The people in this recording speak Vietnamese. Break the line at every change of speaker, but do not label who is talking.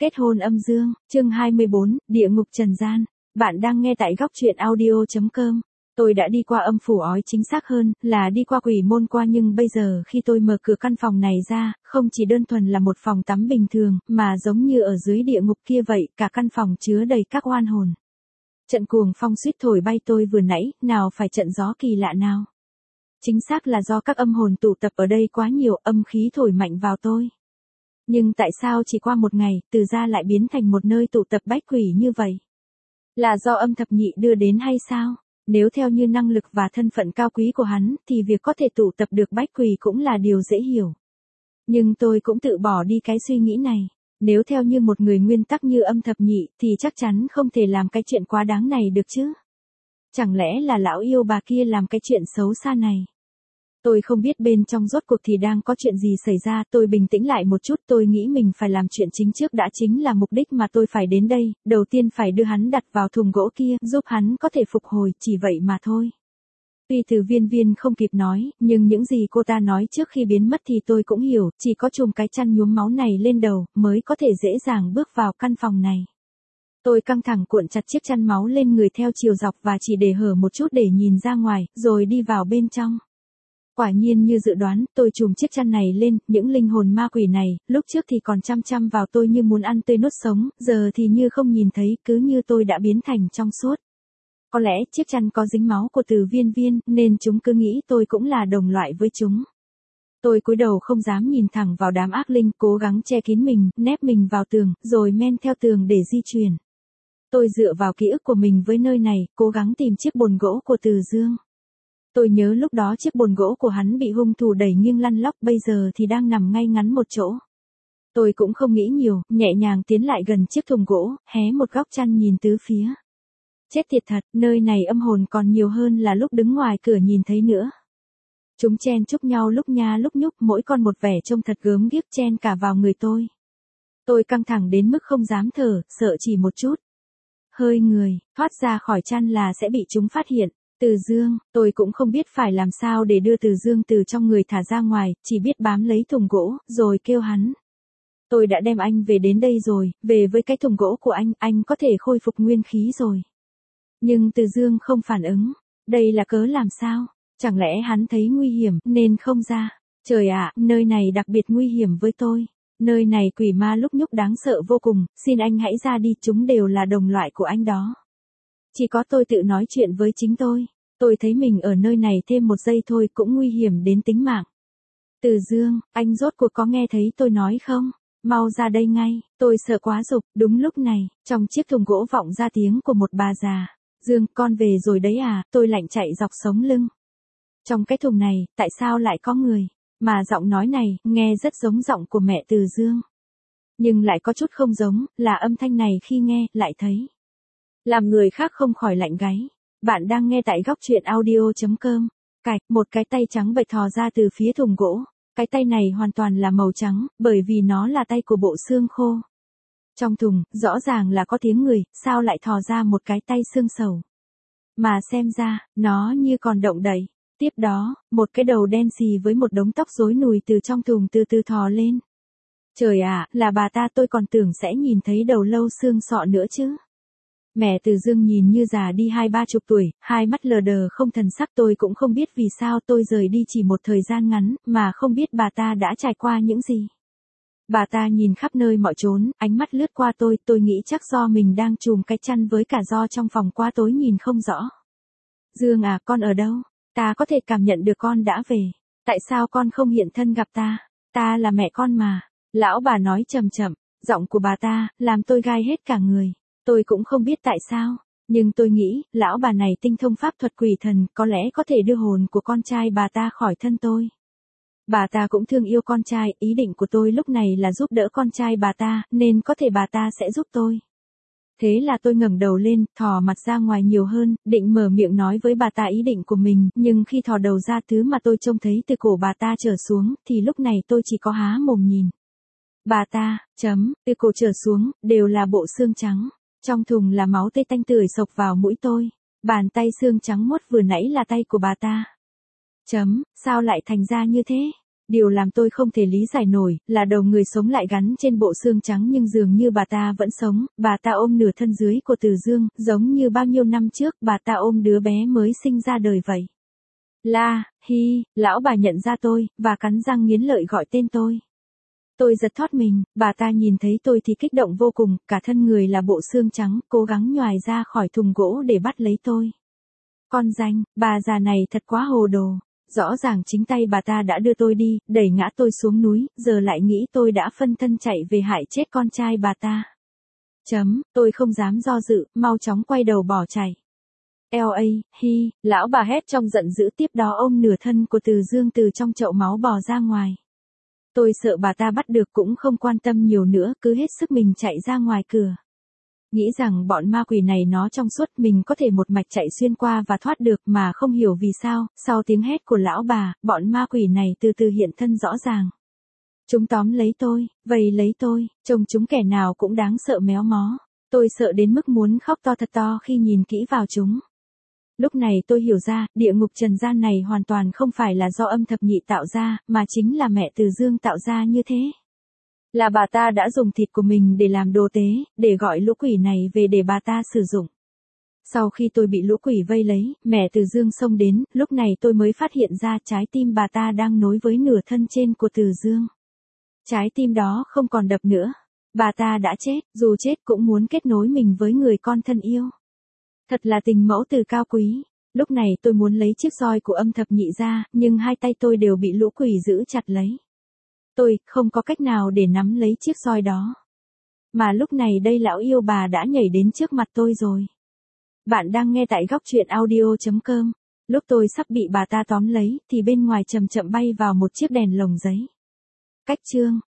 Kết hôn âm dương, chương 24, địa ngục trần gian. Bạn đang nghe tại góc truyện audio.com. Tôi đã đi qua âm phủ ói, chính xác hơn là đi qua quỷ môn qua, nhưng bây giờ khi tôi mở cửa căn phòng này ra, không chỉ đơn thuần là một phòng tắm bình thường, mà giống như ở dưới địa ngục kia vậy, cả căn phòng chứa đầy các oan hồn. Trận cuồng phong suýt thổi bay tôi vừa nãy, nào phải trận gió kỳ lạ nào. Chính xác là do các âm hồn tụ tập ở đây quá nhiều, âm khí thổi mạnh vào tôi. Nhưng tại sao chỉ qua một ngày, Từ Gia lại biến thành một nơi tụ tập bách quỷ như vậy? Là do âm thập nhị đưa đến hay sao? Nếu theo như năng lực và thân phận cao quý của hắn, thì việc có thể tụ tập được bách quỷ cũng là điều dễ hiểu. Nhưng tôi cũng tự bỏ đi cái suy nghĩ này. Nếu theo như một người nguyên tắc như âm thập nhị, thì chắc chắn không thể làm cái chuyện quá đáng này được chứ. Chẳng lẽ là lão yêu bà kia làm cái chuyện xấu xa này? Tôi không biết bên trong rốt cuộc thì đang có chuyện gì xảy ra. Tôi bình tĩnh lại một chút, tôi nghĩ mình phải làm chuyện chính trước đã, chính là mục đích mà tôi phải đến đây. Đầu tiên phải đưa hắn đặt vào thùng gỗ kia, giúp hắn có thể phục hồi, chỉ vậy mà thôi. Tuy Từ Viên Viên không kịp nói, nhưng những gì cô ta nói trước khi biến mất thì tôi cũng hiểu, chỉ có chùm cái chăn nhuốm máu này lên đầu, mới có thể dễ dàng bước vào căn phòng này. Tôi căng thẳng cuộn chặt chiếc chăn máu lên người theo chiều dọc và chỉ để hở một chút để nhìn ra ngoài, rồi đi vào bên trong. Quả nhiên như dự đoán, tôi trùm chiếc chăn này lên, những linh hồn ma quỷ này, lúc trước thì còn chăm chăm vào tôi như muốn ăn tươi nuốt sống, giờ thì như không nhìn thấy, cứ như tôi đã biến thành trong suốt. Có lẽ chiếc chăn có dính máu của Từ Viên Viên, nên chúng cứ nghĩ tôi cũng là đồng loại với chúng. Tôi cúi đầu không dám nhìn thẳng vào đám ác linh, cố gắng che kín mình, nép mình vào tường, rồi men theo tường để di chuyển. Tôi dựa vào ký ức của mình với nơi này, cố gắng tìm chiếc bồn gỗ của Từ Dương. Tôi nhớ lúc đó chiếc bồn gỗ của hắn bị hung thủ đẩy nghiêng lăn lóc, bây giờ thì đang nằm ngay ngắn một chỗ. Tôi cũng không nghĩ nhiều, nhẹ nhàng tiến lại gần chiếc thùng gỗ, hé một góc chăn nhìn tứ phía. Chết tiệt thật, nơi này âm hồn còn nhiều hơn là lúc đứng ngoài cửa nhìn thấy nữa. Chúng chen chúc nhau lúc nha lúc nhúc, mỗi con một vẻ trông thật gớm ghiếc, chen cả vào người tôi. Tôi căng thẳng đến mức không dám thở, sợ chỉ một chút hơi người thoát ra khỏi chăn là sẽ bị chúng phát hiện. Từ Dương, tôi cũng không biết phải làm sao để đưa Từ Dương từ trong người thả ra ngoài, chỉ biết bám lấy thùng gỗ, rồi kêu hắn. Tôi đã đem anh về đến đây rồi, về với cái thùng gỗ của anh có thể khôi phục nguyên khí rồi. Nhưng Từ Dương không phản ứng, đây là cớ làm sao? Chẳng lẽ hắn thấy nguy hiểm, nên không ra? Trời ạ, nơi này đặc biệt nguy hiểm với tôi. Nơi này quỷ ma lúc nhúc đáng sợ vô cùng, xin anh hãy ra đi, chúng đều là đồng loại của anh đó. Chỉ có tôi tự nói chuyện với chính tôi. Tôi thấy mình ở nơi này thêm một giây thôi cũng nguy hiểm đến tính mạng. Từ Dương, anh rốt cuộc có nghe thấy tôi nói không? Mau ra đây ngay, tôi sợ quá giục. Đúng lúc này, trong chiếc thùng gỗ vọng ra tiếng của một bà già. Dương, con về rồi đấy à? Tôi lạnh chạy dọc sống lưng. Trong cái thùng này, tại sao lại có người? Mà giọng nói này, nghe rất giống giọng của mẹ Từ Dương. Nhưng lại có chút không giống, là âm thanh này khi nghe, lại thấy. Làm người khác không khỏi lạnh gáy. Bạn đang nghe tại góc truyện audio.com. Cạch, một cái tay trắng bệch thò ra từ phía thùng gỗ. Cái tay này hoàn toàn là màu trắng, bởi vì nó là tay của bộ xương khô. Trong thùng, rõ ràng là có tiếng người, sao lại thò ra một cái tay xương sầu. Mà xem ra, nó như còn động đậy. Tiếp đó, một cái đầu đen xì với một đống tóc rối nùi từ trong thùng từ từ thò lên. Trời ạ, là bà ta, tôi còn tưởng sẽ nhìn thấy đầu lâu xương sọ nữa chứ. Mẹ Từ Dương nhìn như già đi 20-30 tuổi, hai mắt lờ đờ không thần sắc. Tôi cũng không biết vì sao tôi rời đi chỉ một thời gian ngắn, mà không biết bà ta đã trải qua những gì. Bà ta nhìn khắp nơi mọi chốn, ánh mắt lướt qua tôi nghĩ chắc do mình đang trùm cái chăn với cả do trong phòng quá tối nhìn không rõ. Dương à, con ở đâu? Ta có thể cảm nhận được con đã về. Tại sao con không hiện thân gặp ta? Ta là mẹ con mà. Lão bà nói chậm chậm, giọng của bà ta, làm tôi gai hết cả người. Tôi cũng không biết tại sao, nhưng tôi nghĩ, lão bà này tinh thông pháp thuật quỷ thần, có lẽ có thể đưa hồn của con trai bà ta khỏi thân tôi. Bà ta cũng thương yêu con trai, ý định của tôi lúc này là giúp đỡ con trai bà ta, nên có thể bà ta sẽ giúp tôi. Thế là tôi ngẩng đầu lên, thò mặt ra ngoài nhiều hơn, định mở miệng nói với bà ta ý định của mình, nhưng khi thò đầu ra, thứ mà tôi trông thấy từ cổ bà ta trở xuống, thì lúc này tôi chỉ có há mồm nhìn. Bà ta, từ cổ trở xuống, đều là bộ xương trắng. Trong thùng là máu tươi tanh tưởi xộc vào mũi tôi. Bàn tay xương trắng muốt vừa nãy là tay của bà ta. Sao lại thành ra như thế? Điều làm tôi không thể lý giải nổi, là đầu người sống lại gắn trên bộ xương trắng nhưng dường như bà ta vẫn sống, bà ta ôm nửa thân dưới của Từ Dương, giống như bao nhiêu năm trước bà ta ôm đứa bé mới sinh ra đời vậy. La, Hi, lão bà nhận ra tôi, và cắn răng nghiến lợi gọi tên tôi. Tôi giật thót mình, bà ta nhìn thấy tôi thì kích động vô cùng, cả thân người là bộ xương trắng, cố gắng nhoài ra khỏi thùng gỗ để bắt lấy tôi. Con danh, bà già này thật quá hồ đồ. Rõ ràng chính tay bà ta đã đưa tôi đi, đẩy ngã tôi xuống núi, giờ lại nghĩ tôi đã phân thân chạy về hại chết con trai bà ta. Tôi không dám do dự, mau chóng quay đầu bỏ chạy. L.A. Hi, lão bà hét trong giận dữ, tiếp đó ôm nửa thân của Từ Dương từ trong chậu máu bò ra ngoài. Tôi sợ bà ta bắt được cũng không quan tâm nhiều nữa, cứ hết sức mình chạy ra ngoài cửa. Nghĩ rằng bọn ma quỷ này nó trong suốt, mình có thể một mạch chạy xuyên qua và thoát được, mà không hiểu vì sao, sau tiếng hét của lão bà, bọn ma quỷ này từ từ hiện thân rõ ràng. Chúng tóm lấy tôi, vây lấy tôi, trông chúng kẻ nào cũng đáng sợ méo mó. Tôi sợ đến mức muốn khóc to thật to khi nhìn kỹ vào chúng. Lúc này tôi hiểu ra, địa ngục trần gian này hoàn toàn không phải là do âm thập nhị tạo ra, mà chính là mẹ Từ Dương tạo ra như thế. Là bà ta đã dùng thịt của mình để làm đồ tế, để gọi lũ quỷ này về để bà ta sử dụng. Sau khi tôi bị lũ quỷ vây lấy, mẹ Từ Dương xông đến, lúc này tôi mới phát hiện ra trái tim bà ta đang nối với nửa thân trên của Từ Dương. Trái tim đó không còn đập nữa. Bà ta đã chết, dù chết cũng muốn kết nối mình với người con thân yêu. Thật là tình mẫu tử cao quý. Lúc này tôi muốn lấy chiếc roi của âm thập nhị ra, nhưng hai tay tôi đều bị lũ quỷ giữ chặt lấy. Tôi không có cách nào để nắm lấy chiếc roi đó. Mà lúc này đây lão yêu bà đã nhảy đến trước mặt tôi rồi. Bạn đang nghe tại góc truyện audio.com. Lúc tôi sắp bị bà ta tóm lấy, thì bên ngoài chậm chậm bay vào một chiếc đèn lồng giấy. Cách chương